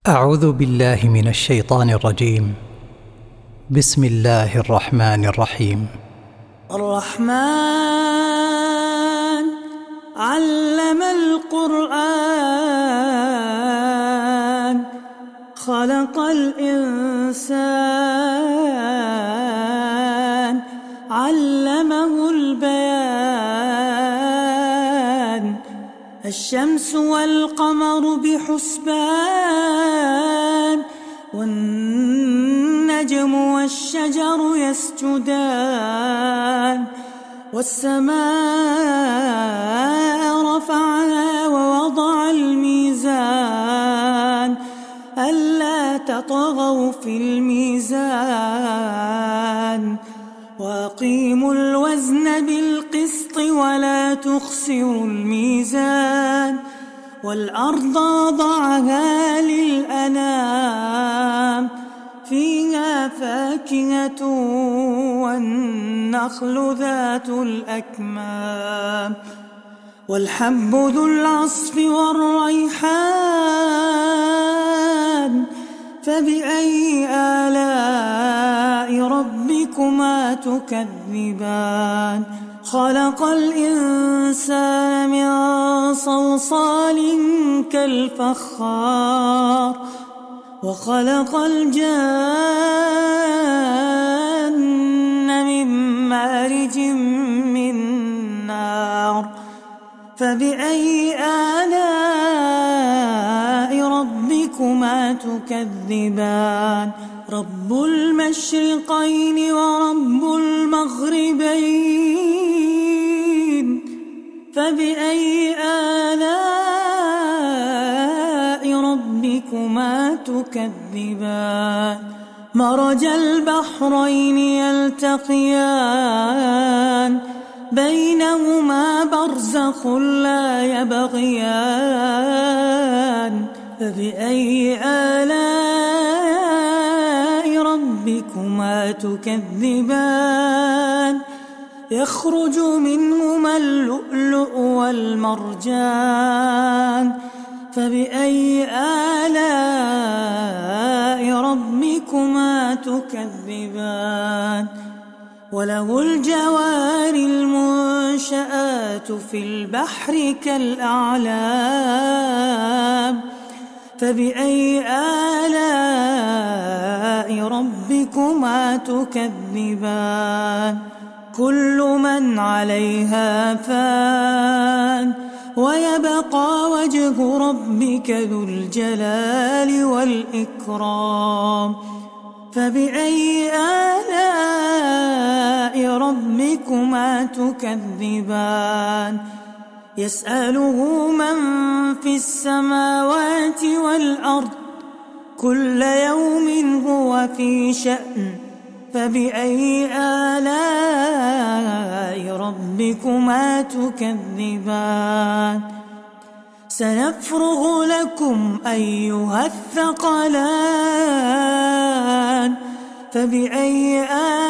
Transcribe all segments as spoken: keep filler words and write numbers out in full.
أعوذ بالله من الشيطان الرجيم. بسم الله الرحمن الرحيم. الرحمن علم القرآن خلق الإنسان علمه البيان الشمس والقمر بحسبان والنجم والشجر يسجدان والسماء رفعها ووضع الميزان ألا تطغوا في الميزان وأقيموا الوزن بالقسط ولا تخسروا الميزان والأرض وضعها للأنام فيها فاكهة والنخل ذات الأكمام والحب ذو العصف والريحان فبأي آلاء ربكما تكذبان خلق الإنسان من صلصال كالفخار وخلق الجان من مارج من نار فبأي آلاء ربكما تكذبان رب المشرقين ورب المغربين فبأي آلاء ربكما تكذبان مرج البحرين يلتقيان بينهما برزخ لا يبغيان فبأي آلاء ربكما تكذبان يخرج منهما اللؤلؤ والمرجان فبأي آلاء ربكما تكذبان وله الجوار المنشآت في البحر كالأعلام فبأي آلاء ربكما تكذبان كل من عليها فان ويبقى وجه ربك ذو الجلال والإكرام فبأي آلاء ربكما تكذبان يسأله من في السماوات والأرض كل يوم هو في شأن فبأي آلاء ربكما تكذبان سنفرغ لكم أيها الثقلان فبأي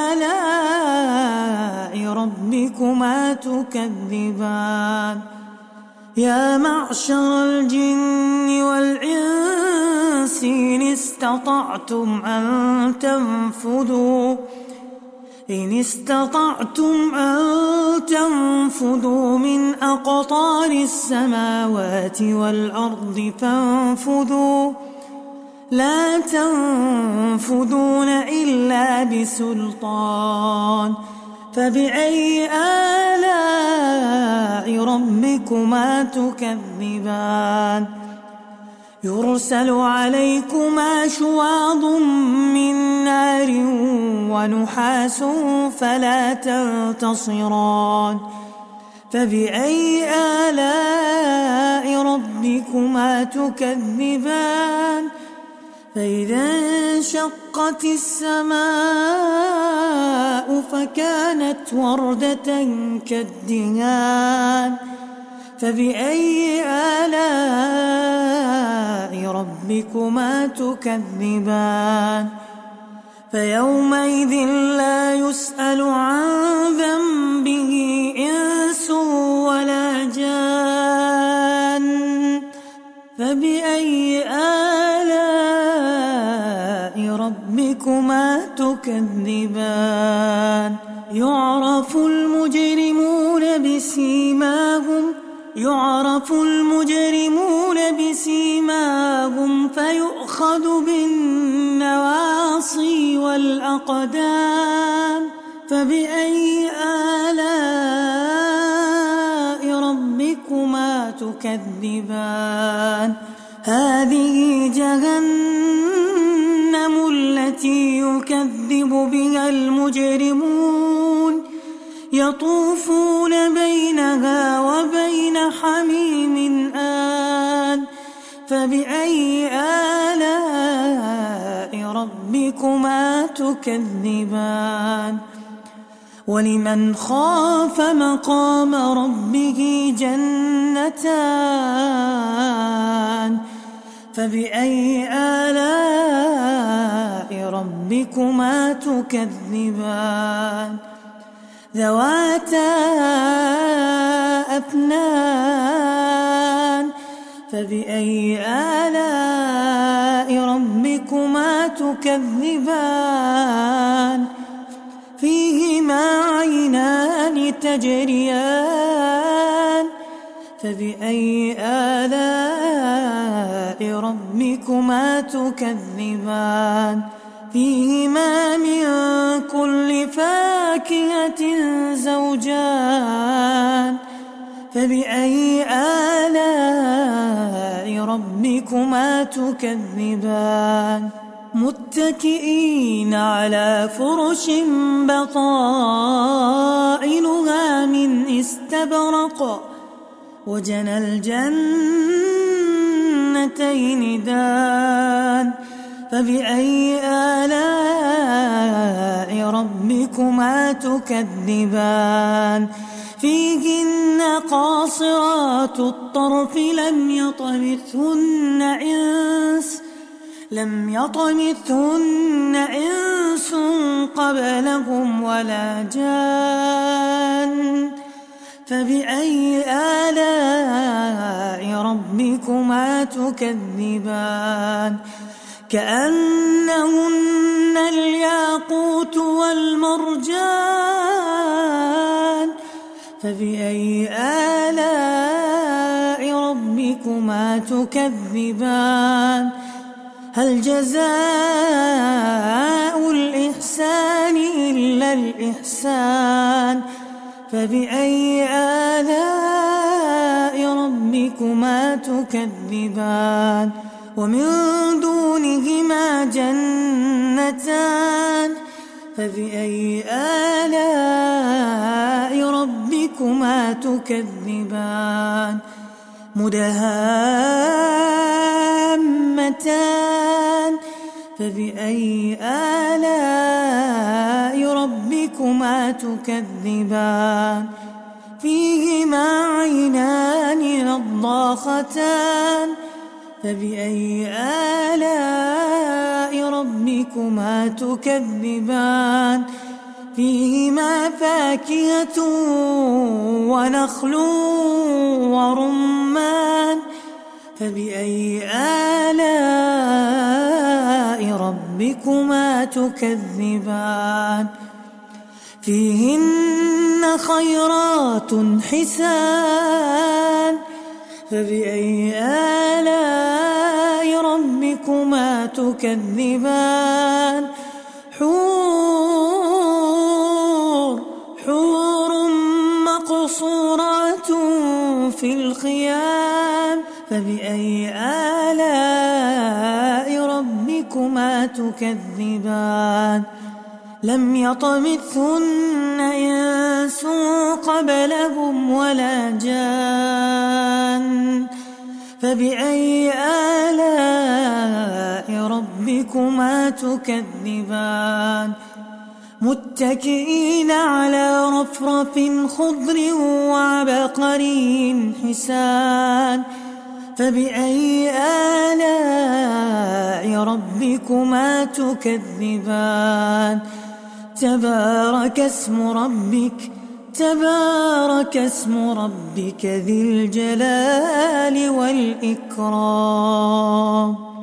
آلاء ربكما تكذبان يا معشر الجن والإنس إن استطعتم أن تنفذوا إن استطعتم أن تنفذوا من أقطار السماوات والأرض فانفذوا لا تنفذون إلا بسلطان فبأي آلاء ربكما تكذبان يرسل عليكما شواظ من نار ونحاس فلا تنتصران فبأي آلاء ربكما تكذبان فإذا انشقت السماء فكانت وردة كالدهان فبأي آلاء ربكما تكذبان فيومئذ لا يسأل عن ذنبه إنس ولا جان فبأي آلاء تكذبان يعرف المجرمون بسيماهم يعرف المجرمون بسيماهم فيؤخذ بالنواصي والأقدام فبأي آلاء ربكما تكذبان هذه جهنم التي يكذب بها المجرمون يطوفون بينها وبين حميم آن فبأي آلاء ربكما تكذبان ولمن خاف مقام ربه جنتان فبأي آلاء ربكما تكذبان ذواتا أفنان فبأي آلاء ربكما تكذبان فيهما عينان تجريان فبأي آلاء ربكما تكذبان فيهما من كل فاكهة زوجان فبأي آلاء ربكما تكذبان متكئين على فرش بطائنها من استبرق وجنى الجنتين دان فبأي آلاء ربكما تكذبان فيهن قاصرات الطرف لم يطمثهن إنس لم يطمثهن إنس قبلهم ولا جان فبأي آلاء ربكما تكذبان كأنهن الياقوت والمرجان فبأي آلاء ربكما تكذبان هل جزاء الإحسان إلا الإحسان فبأي آلاء ربكما تكذبان ومن دونهما جنتان فبأي آلاء ربكما تكذبان مدهامتان فبأي آلاء ربكما تكذبان فيهما عينان نضاختان فبأي آلاء ربكما تكذبان فيهما فاكهة ونخل ورمان فبأي آلاء ربكما تكذبان فيهن خيرات حسان فبأي آلاء ربكما تكذبان حور حور مقصورات في الخيام فبأي آلاء ربكما تكذبان لم يطمثهن إنس قبلهم ولا جان فبأي آلاء ربكما تكذبان متكئين على رفرف خضر وعبقري حسان فبأي آلاء ربكما تكذبان تبارك اسم ربك تبارك اسم ربك ذي الجلال والإكرام.